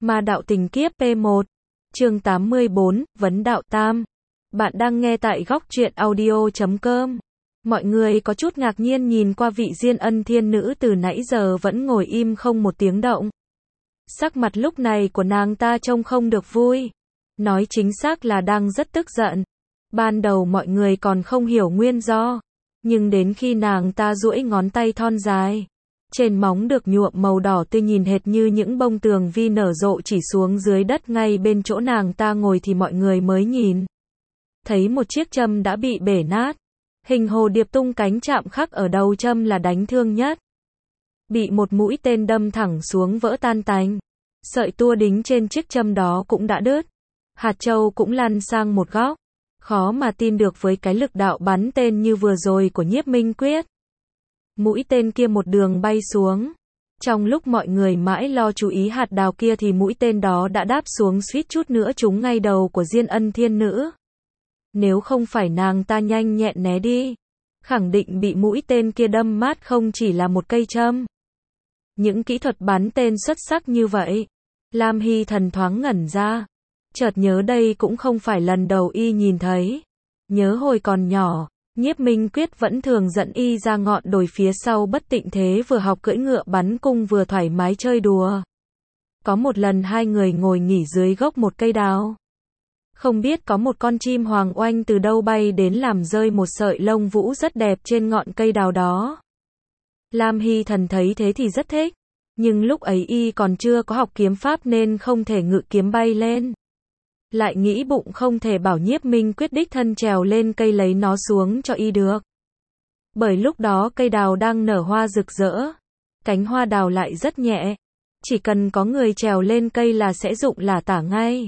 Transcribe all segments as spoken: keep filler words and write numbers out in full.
Ma đạo tình kiếp P một, chương tám mươi bốn, Vấn đạo tam. Bạn đang nghe tại góc truyện audio chấm com. Mọi người có chút ngạc nhiên nhìn qua vị Diên Ân thiên nữ từ nãy giờ vẫn ngồi im không một tiếng động. Sắc mặt lúc này của nàng ta trông không được vui. Nói chính xác là đang rất tức giận. Ban đầu mọi người còn không hiểu nguyên do. Nhưng đến khi nàng ta duỗi ngón tay thon dài. Trên móng được nhuộm màu đỏ tươi nhìn hệt như những bông tường vi nở rộ chỉ xuống dưới đất ngay bên chỗ nàng ta ngồi thì mọi người mới nhìn. Thấy một chiếc châm đã bị bể nát. Hình hồ điệp tung cánh chạm khắc ở đầu châm là đánh thương nhất. Bị một mũi tên đâm thẳng xuống vỡ tan tành. Sợi tua đính trên chiếc châm đó cũng đã đứt. Hạt châu cũng lăn sang một góc. Khó mà tin được với cái lực đạo bắn tên như vừa rồi của Nhiếp Minh Quyết. Mũi tên kia một đường bay xuống. Trong lúc mọi người mãi lo chú ý hạt đào kia thì mũi tên đó đã đáp xuống suýt chút nữa trúng ngay đầu của Diên Ân thiên nữ. Nếu không phải nàng ta nhanh nhẹn né đi, khẳng định bị mũi tên kia đâm mát không chỉ là một cây châm. Những kỹ thuật bắn tên xuất sắc như vậy, Lam Hy Thần thoáng ngẩn ra. Chợt nhớ đây cũng không phải lần đầu y nhìn thấy. Nhớ hồi còn nhỏ, Nhiếp Minh Quyết vẫn thường dẫn y ra ngọn đồi phía sau Bất Tịnh Thế vừa học cưỡi ngựa bắn cung vừa thoải mái chơi đùa. Có một lần hai người ngồi nghỉ dưới gốc một cây đào. Không biết có một con chim hoàng oanh từ đâu bay đến làm rơi một sợi lông vũ rất đẹp trên ngọn cây đào đó. Lam Hy Thần thấy thế thì rất thích. Nhưng lúc ấy y còn chưa có học kiếm pháp nên không thể ngự kiếm bay lên. Lại nghĩ bụng không thể bảo Nhiếp Minh Quyết đích thân trèo lên cây lấy nó xuống cho y được. Bởi lúc đó cây đào đang nở hoa rực rỡ. Cánh hoa đào lại rất nhẹ. Chỉ cần có người trèo lên cây là sẽ rụng lả tả ngay.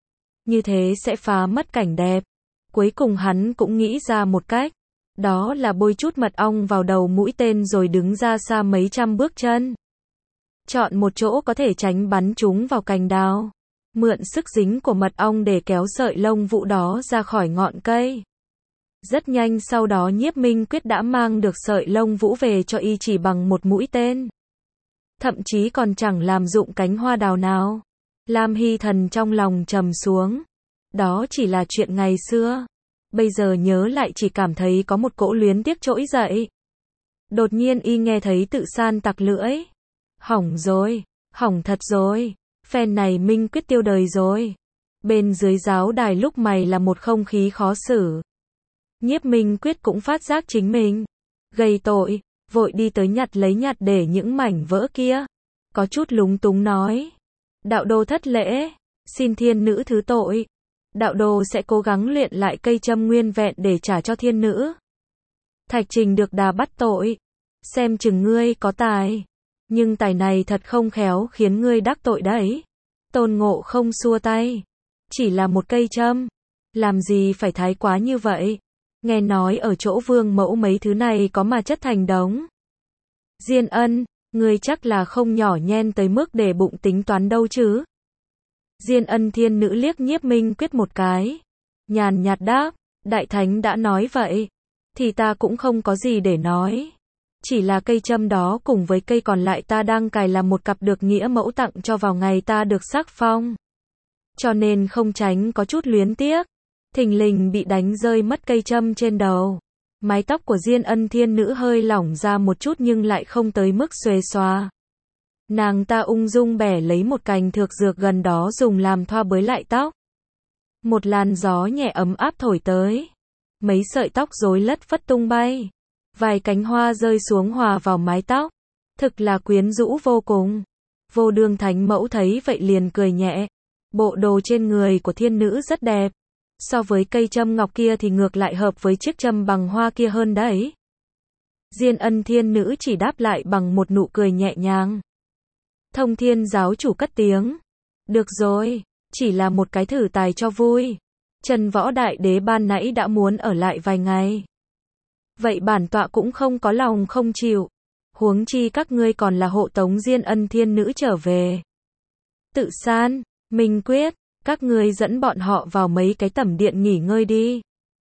Như thế sẽ phá mất cảnh đẹp. Cuối cùng hắn cũng nghĩ ra một cách. Đó là bôi chút mật ong vào đầu mũi tên rồi đứng ra xa mấy trăm bước chân. Chọn một chỗ có thể tránh bắn chúng vào cành đào. Mượn sức dính của mật ong để kéo sợi lông vũ đó ra khỏi ngọn cây. Rất nhanh sau đó Nhiếp Minh Quyết đã mang được sợi lông vũ về cho y chỉ bằng một mũi tên. Thậm chí còn chẳng làm rụng cánh hoa đào nào. Lam Hy Thần trong lòng trầm xuống. Đó chỉ là chuyện ngày xưa. Bây giờ nhớ lại chỉ cảm thấy có một cỗ luyến tiếc trỗi dậy. Đột nhiên y nghe thấy tự san tặc lưỡi. Hỏng rồi, hỏng thật rồi. Phen này Minh Quyết tiêu đời rồi. Bên dưới giáo đài lúc mày là một không khí khó xử. Nhiếp Minh Quyết cũng phát giác chính mình gây tội, vội đi tới nhặt lấy nhặt để những mảnh vỡ kia. Có chút lúng túng nói. Đạo đô thất lễ, xin thiên nữ thứ tội. Đạo đô sẽ cố gắng luyện lại cây châm nguyên vẹn để trả cho thiên nữ. Thạch Trình được đà bắt tội. Xem chừng ngươi có tài. Nhưng tài này thật không khéo khiến ngươi đắc tội đấy. Tôn Ngộ không xua tay. Chỉ là một cây châm. Làm gì phải thái quá như vậy. Nghe nói ở chỗ vương mẫu mấy thứ này có mà chất thành đống. Diên Ân, ngươi chắc là không nhỏ nhen tới mức để bụng tính toán đâu chứ. Diên Ân thiên nữ liếc Nhiếp Minh Quyết một cái. Nhàn nhạt đáp, Đại Thánh đã nói vậy. Thì ta cũng không có gì để nói. Chỉ là cây châm đó cùng với cây còn lại ta đang cài là một cặp được nghĩa mẫu tặng cho vào ngày ta được sắc phong. Cho nên không tránh có chút luyến tiếc. Thình lình bị đánh rơi mất cây châm trên đầu. Mái tóc của Diên Ân thiên nữ hơi lỏng ra một chút nhưng lại không tới mức xuề xòa. Nàng ta ung dung bẻ lấy một cành thược dược gần đó dùng làm thoa bới lại tóc. Một làn gió nhẹ ấm áp thổi tới. Mấy sợi tóc rối lất phất tung bay. Vài cánh hoa rơi xuống hòa vào mái tóc. Thực là quyến rũ vô cùng. Vô Đường Thánh Mẫu thấy vậy liền cười nhẹ. Bộ đồ trên người của thiên nữ rất đẹp. So với cây châm ngọc kia thì ngược lại hợp với chiếc châm bằng hoa kia hơn đấy. Diên Ân thiên nữ chỉ đáp lại bằng một nụ cười nhẹ nhàng. Thông Thiên giáo chủ cất tiếng. Được rồi, chỉ là một cái thử tài cho vui. Trần Võ Đại Đế ban nãy đã muốn ở lại vài ngày. Vậy bản tọa cũng không có lòng không chịu. Huống chi các ngươi còn là hộ tống Diên Ân thiên nữ trở về. Tự San, Minh Quyết, các ngươi dẫn bọn họ vào mấy cái tẩm điện nghỉ ngơi đi.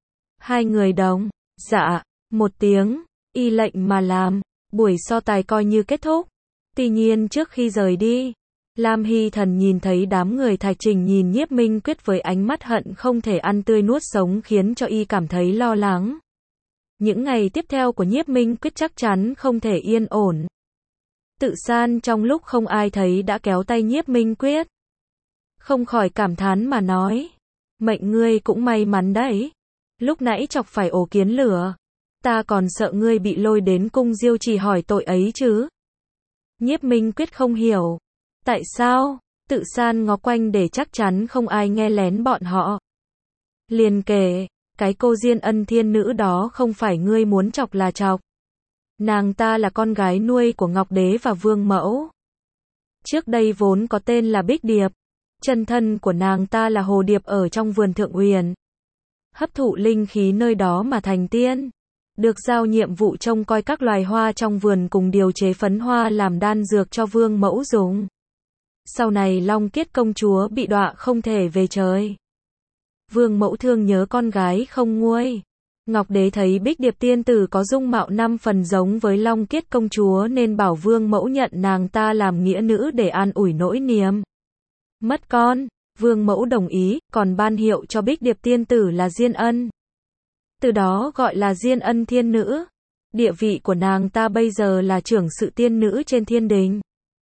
Hai người đồng, dạ, một tiếng, y lệnh mà làm. Buổi so tài coi như kết thúc. Tuy nhiên trước khi rời đi, Lam Hy Thần nhìn thấy đám người Thạch Trình nhìn Nhiếp Minh Quyết với ánh mắt hận không thể ăn tươi nuốt sống khiến cho y cảm thấy lo lắng. Những ngày tiếp theo của Nhiếp Minh Quyết chắc chắn không thể yên ổn. Tự San trong lúc không ai thấy đã kéo tay Nhiếp Minh Quyết. Không khỏi cảm thán mà nói. Mệnh ngươi cũng may mắn đấy. Lúc nãy chọc phải ổ kiến lửa. Ta còn sợ ngươi bị lôi đến cung Diêu Trì hỏi tội ấy chứ. Nhiếp Minh Quyết không hiểu. Tại sao? Tự San ngó quanh để chắc chắn không ai nghe lén bọn họ. Liền kể, cái cô Diên Ân thiên nữ đó không phải ngươi muốn chọc là chọc. Nàng ta là con gái nuôi của Ngọc Đế và Vương Mẫu. Trước đây vốn có tên là Bích Điệp. Chân thân của nàng ta là Hồ Điệp ở trong vườn Thượng Uyển. Hấp thụ linh khí nơi đó mà thành tiên. Được giao nhiệm vụ trông coi các loài hoa trong vườn cùng điều chế phấn hoa làm đan dược cho Vương Mẫu dùng. Sau này Long Kiết công chúa bị đọa không thể về trời. Vương Mẫu thương nhớ con gái không nguôi. Ngọc Đế thấy Bích Điệp tiên tử có dung mạo năm phần giống với Long Kiết công chúa nên bảo Vương Mẫu nhận nàng ta làm nghĩa nữ để an ủi nỗi niềm mất con. Vương Mẫu đồng ý, còn ban hiệu cho Bích Điệp tiên tử là Diên Ân. Từ đó gọi là Diên Ân thiên nữ. Địa vị của nàng ta bây giờ là trưởng sự tiên nữ trên thiên đình.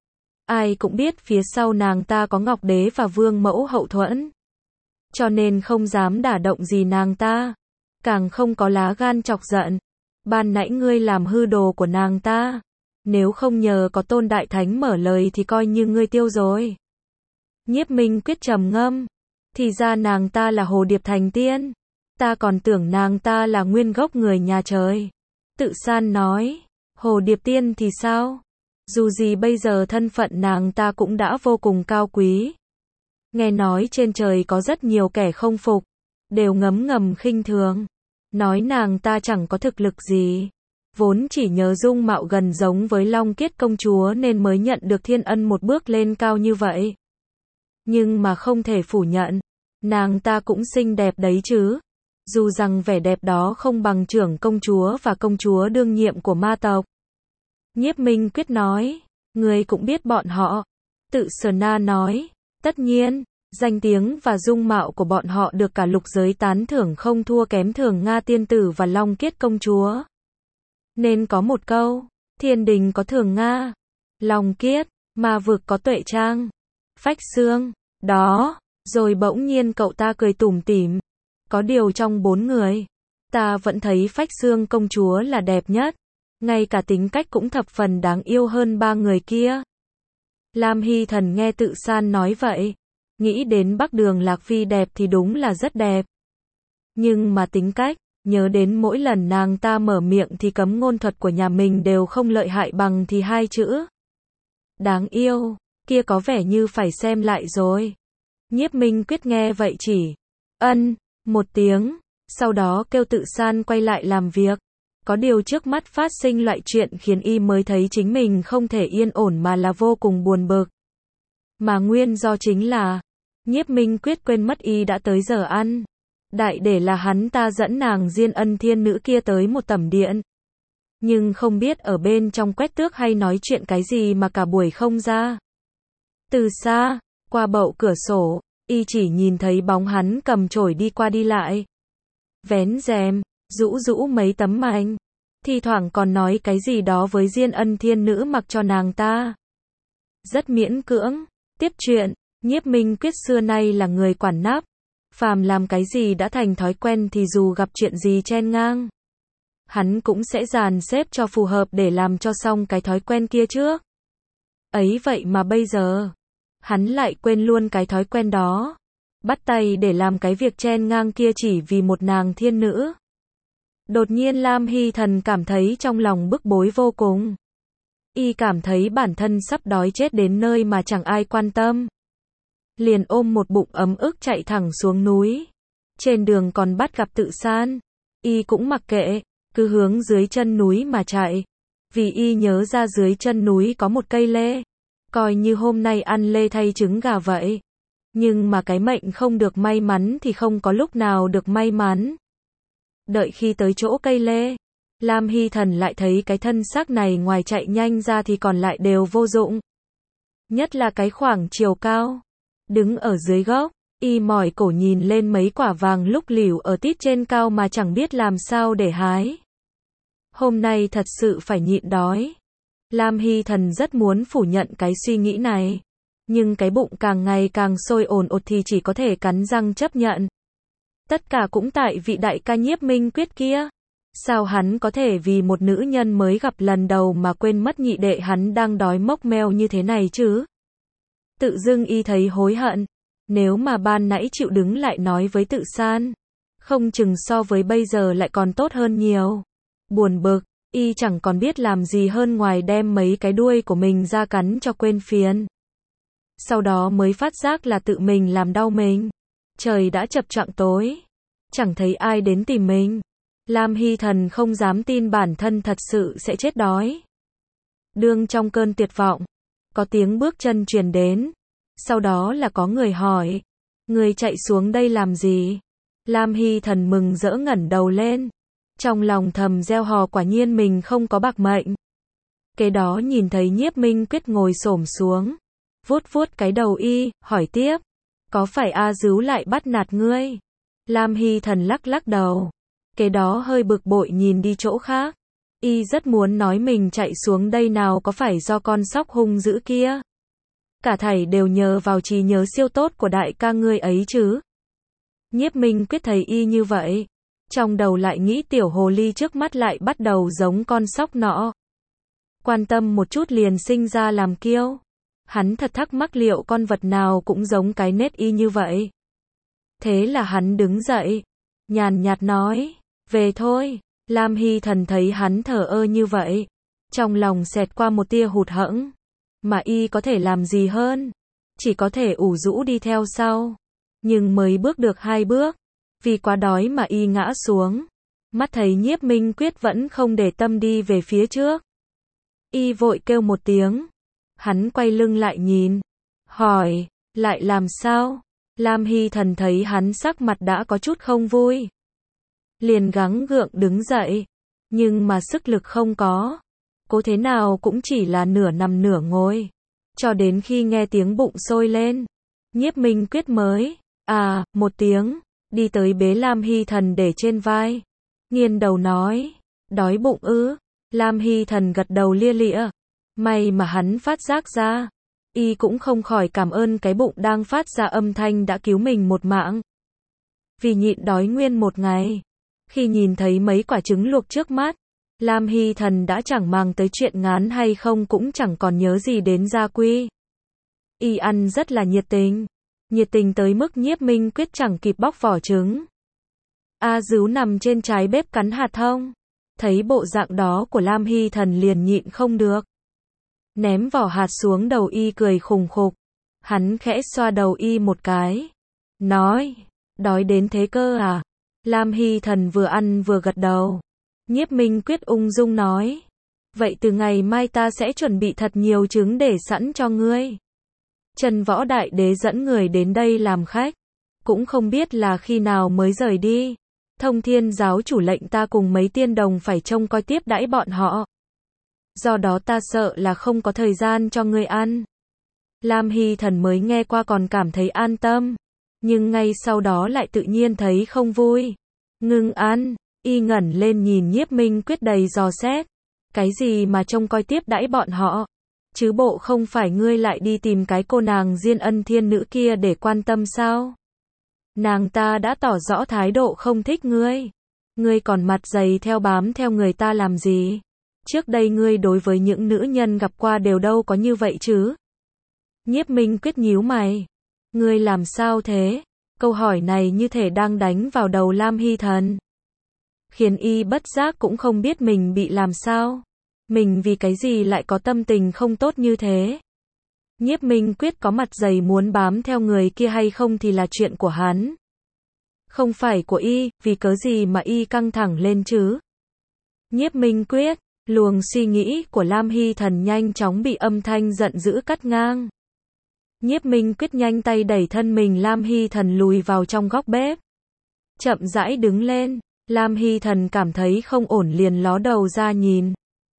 Ai cũng biết phía sau nàng ta có Ngọc Đế và Vương Mẫu hậu thuẫn. Cho nên không dám đả động gì nàng ta. Càng không có lá gan chọc giận. Ban nãy ngươi làm hư đồ của nàng ta. Nếu không nhờ có Tôn Đại Thánh mở lời thì coi như ngươi tiêu rồi. Nhiếp Minh Quyết trầm ngâm. Thì ra nàng ta là Hồ Điệp thành tiên. Ta còn tưởng nàng ta là nguyên gốc người nhà trời. Tự San nói. Hồ Điệp tiên thì sao? Dù gì bây giờ thân phận nàng ta cũng đã vô cùng cao quý. Nghe nói trên trời có rất nhiều kẻ không phục. Đều ngấm ngầm khinh thường. Nói nàng ta chẳng có thực lực gì. Vốn chỉ nhờ dung mạo gần giống với Long Kiết công chúa nên mới nhận được thiên ân một bước lên cao như vậy. Nhưng mà không thể phủ nhận. Nàng ta cũng xinh đẹp đấy chứ. Dù rằng vẻ đẹp đó không bằng trưởng công chúa và công chúa đương nhiệm của ma tộc. Nhiếp Minh Quyết nói. Người cũng biết bọn họ. Tự Sở Na nói. Tất nhiên. Danh tiếng và dung mạo của bọn họ được cả lục giới tán thưởng không thua kém Thường Nga tiên tử và Long Kiết công chúa. Nên có một câu. Thiên đình có Thường Nga. Long Kiết. Ma vực có Tuệ Trang. Phách Xương. Đó. Rồi bỗng nhiên cậu ta cười tủm tỉm. Có điều trong bốn người. Ta vẫn thấy Phách Xương công chúa là đẹp nhất. Ngay cả tính cách cũng thập phần đáng yêu hơn ba người kia. Lam Hy Thần nghe Tự San nói vậy. Nghĩ đến Bắc Đường Lạc Phi đẹp thì đúng là rất đẹp. Nhưng mà tính cách, nhớ đến mỗi lần nàng ta mở miệng thì cấm ngôn thuật của nhà mình đều không lợi hại bằng thì hai chữ. Đáng yêu, kia có vẻ như phải xem lại rồi. Nhiếp Minh Quyết nghe vậy chỉ ân, một tiếng, sau đó kêu Tự San quay lại làm việc. Có điều trước mắt phát sinh loại chuyện khiến y mới thấy chính mình không thể yên ổn mà là vô cùng buồn bực. Mà nguyên do chính là Nhiếp Minh Quyết quên mất y đã tới giờ ăn. Đại để là hắn ta dẫn nàng Diên Ân thiên nữ kia tới một tẩm điện. Nhưng không biết ở bên trong quét tước hay nói chuyện cái gì mà cả buổi không ra. Từ xa, qua bậu cửa sổ, y chỉ nhìn thấy bóng hắn cầm chổi đi qua đi lại. Vén rèm, rũ rũ mấy tấm mảnh. Thi thoảng còn nói cái gì đó với Diên Ân thiên nữ mặc cho nàng ta. Rất miễn cưỡng. Tiếp chuyện, Nhiếp Minh Quyết xưa nay là người quản nắp. Phàm làm cái gì đã thành thói quen thì dù gặp chuyện gì chen ngang. Hắn cũng sẽ dàn xếp cho phù hợp để làm cho xong cái thói quen kia trước. Ấy vậy mà bây giờ, hắn lại quên luôn cái thói quen đó. Bắt tay để làm cái việc chen ngang kia chỉ vì một nàng thiên nữ. Đột nhiên Lam Hy Thần cảm thấy trong lòng bức bối vô cùng. Y cảm thấy bản thân sắp đói chết đến nơi mà chẳng ai quan tâm. Liền ôm một bụng ấm ức chạy thẳng xuống núi. Trên đường còn bắt gặp Tự San. Y cũng mặc kệ, cứ hướng dưới chân núi mà chạy. Vì y nhớ ra dưới chân núi có một cây lê. Coi như hôm nay ăn lê thay trứng gà vậy. Nhưng mà cái mệnh không được may mắn thì không có lúc nào được may mắn. Đợi khi tới chỗ cây lê, Lam Hy Thần lại thấy cái thân xác này ngoài chạy nhanh ra thì còn lại đều vô dụng. nhất là cái khoảng chiều cao. Đứng ở dưới gốc, y mỏi cổ nhìn lên mấy quả vàng lúc lỉu ở tít trên cao mà chẳng biết làm sao để hái. Hôm nay thật sự phải nhịn đói. Lam Hy Thần rất muốn phủ nhận cái suy nghĩ này. Nhưng cái bụng càng ngày càng sôi ồn ột thì chỉ có thể cắn răng chấp nhận. Tất cả cũng tại vị đại ca Nhiếp Minh Quyết kia. Sao hắn có thể vì một nữ nhân mới gặp lần đầu mà quên mất nhị đệ hắn đang đói mốc meo như thế này chứ? Tự dưng y thấy hối hận. Nếu mà ban nãy chịu đứng lại nói với Tự San, không chừng so với bây giờ lại còn tốt hơn nhiều. Buồn bực, y chẳng còn biết làm gì hơn ngoài đem mấy cái đuôi của mình ra cắn cho quên phiền. Sau đó mới phát giác là tự mình làm đau mình. Trời đã chập choạng tối. Chẳng thấy ai đến tìm mình. Lam Hy Thần không dám tin bản thân thật sự sẽ chết đói. Đương trong cơn tuyệt vọng, có tiếng bước chân truyền đến. Sau đó là có người hỏi. Người chạy xuống đây làm gì? Lam Hy Thần mừng rỡ ngẩng đầu lên. Trong lòng thầm gieo hò quả nhiên mình không có bạc mệnh. Kế đó nhìn thấy Nhiếp Minh Quyết ngồi xổm xuống. Vuốt vuốt cái đầu y, hỏi tiếp. Có phải A Dứu lại bắt nạt ngươi? Lam Hy Thần lắc lắc đầu. Kế đó hơi bực bội nhìn đi chỗ khác. Y rất muốn nói mình chạy xuống đây nào có phải do con sóc hung dữ kia. Cả thảy đều nhờ vào trí nhớ siêu tốt của đại ca ngươi ấy chứ. Nhiếp Minh Quyết thấy y như vậy. Trong đầu lại nghĩ tiểu hồ ly trước mắt lại bắt đầu giống con sóc nọ. Quan tâm một chút liền sinh ra làm kiêu. Hắn thật thắc mắc liệu con vật nào cũng giống cái nết y như vậy. Thế là hắn đứng dậy. Nhàn nhạt nói. Về thôi. Lam Hy Thần thấy hắn thờ ơ như vậy. Trong lòng xẹt qua một tia hụt hẫng. Mà y có thể làm gì hơn? Chỉ có thể ủ rũ đi theo sau. Nhưng mới bước được hai bước. Vì quá đói mà y ngã xuống. Mắt thấy Nhiếp Minh Quyết vẫn không để tâm đi về phía trước. Y vội kêu một tiếng. Hắn quay lưng lại nhìn. Hỏi. Lại làm sao? Lam Hy Thần thấy hắn sắc mặt đã có chút không vui. Liền gắng gượng đứng dậy. Nhưng mà sức lực không có. Cố thế nào cũng chỉ là nửa nằm nửa ngồi. Cho đến khi nghe tiếng bụng sôi lên. Nhiếp Minh Quyết mới. À, một tiếng. Đi tới bế Lam Hy Thần để trên vai. Nghiêng đầu nói. Đói bụng ư? Lam Hy Thần gật đầu lia lịa. May mà hắn phát giác ra. Y cũng không khỏi cảm ơn cái bụng đang phát ra âm thanh đã cứu mình một mạng. Vì nhịn đói nguyên một ngày. Khi nhìn thấy mấy quả trứng luộc trước mắt, Lam Hy Thần đã chẳng màng tới chuyện ngán hay không cũng chẳng còn nhớ gì đến gia quy. Y ăn rất là nhiệt tình. Nhiệt tình tới mức Nhiếp Minh Quyết chẳng kịp bóc vỏ trứng. A Dứu nằm trên trái bếp cắn hạt thông. Thấy bộ dạng đó của Lam Hy Thần liền nhịn không được. Ném vỏ hạt xuống đầu y cười khùng khục. Hắn khẽ xoa đầu y một cái. Nói, đói đến thế cơ à? Lam Hy Thần vừa ăn vừa gật đầu. Nhiếp Minh Quyết ung dung nói. Vậy từ ngày mai ta sẽ chuẩn bị thật nhiều trứng để sẵn cho ngươi. Trần Võ Đại Đế dẫn người đến đây làm khách. Cũng không biết là khi nào mới rời đi. Thông Thiên giáo chủ lệnh ta cùng mấy tiên đồng phải trông coi tiếp đãi bọn họ. Do đó ta sợ là không có thời gian cho ngươi ăn. Lam Hy Thần mới nghe qua còn cảm thấy an tâm. Nhưng ngay sau đó lại tự nhiên thấy không vui. Ngưng ăn, y ngẩn lên nhìn Nhiếp Minh Quyết đầy dò xét. Cái gì mà trông coi tiếp đãi bọn họ? Chứ bộ không phải ngươi lại đi tìm cái cô nàng Diên Ân Thiên Nữ kia để quan tâm sao? Nàng ta đã tỏ rõ thái độ không thích ngươi. Ngươi còn mặt dày theo bám theo người ta làm gì? Trước đây ngươi đối với những nữ nhân gặp qua đều đâu có như vậy chứ? Nhiếp Minh Quyết nhíu mày. Ngươi làm sao thế? Câu hỏi này như thể đang đánh vào đầu Lam Hy Thần. Khiến y bất giác cũng không biết mình bị làm sao. Mình vì cái gì lại có tâm tình không tốt như thế? Nhiếp Minh Quyết có mặt dày muốn bám theo người kia hay không thì là chuyện của hắn. Không phải của y, vì cớ gì mà y căng thẳng lên chứ? Nhiếp Minh Quyết, luồng suy nghĩ của Lam Hy Thần nhanh chóng bị âm thanh giận dữ cắt ngang. Nhiếp Minh Quyết nhanh tay đẩy thân mình Lam Hy Thần lùi vào trong góc bếp. Chậm rãi đứng lên, Lam Hy Thần cảm thấy không ổn liền ló đầu ra nhìn.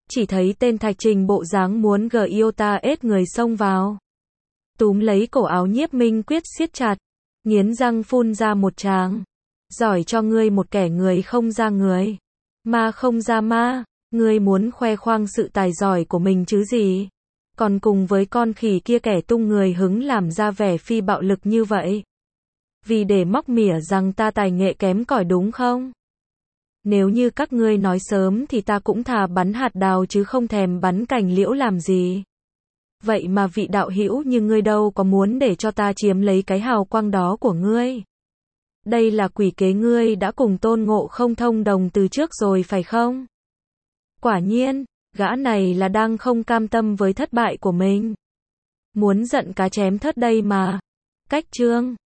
Chỉ thấy tên Thạch Trình bộ dáng muốn gờ yêu ta ết người xông vào. Túm lấy cổ áo Nhiếp Minh Quyết siết chặt, nghiến răng phun ra một tràng. Giỏi cho ngươi một kẻ người không ra người, ma không ra ma, ngươi muốn khoe khoang sự tài giỏi của mình chứ gì? Còn cùng với con khỉ kia kẻ tung người hứng làm ra vẻ phi bạo lực như vậy. Vì để móc mỉa rằng ta tài nghệ kém cỏi đúng không? Nếu như các ngươi nói sớm thì ta cũng thà bắn hạt đào chứ không thèm bắn cành liễu làm gì. Vậy mà vị đạo hữu như ngươi đâu có muốn để cho ta chiếm lấy cái hào quang đó của ngươi. Đây là quỷ kế ngươi đã cùng Tôn Ngộ Không thông đồng từ trước rồi phải không? Quả nhiên, gã này là đang không cam tâm với thất bại của mình. Muốn giận cá chém thớt đây mà. Cách chương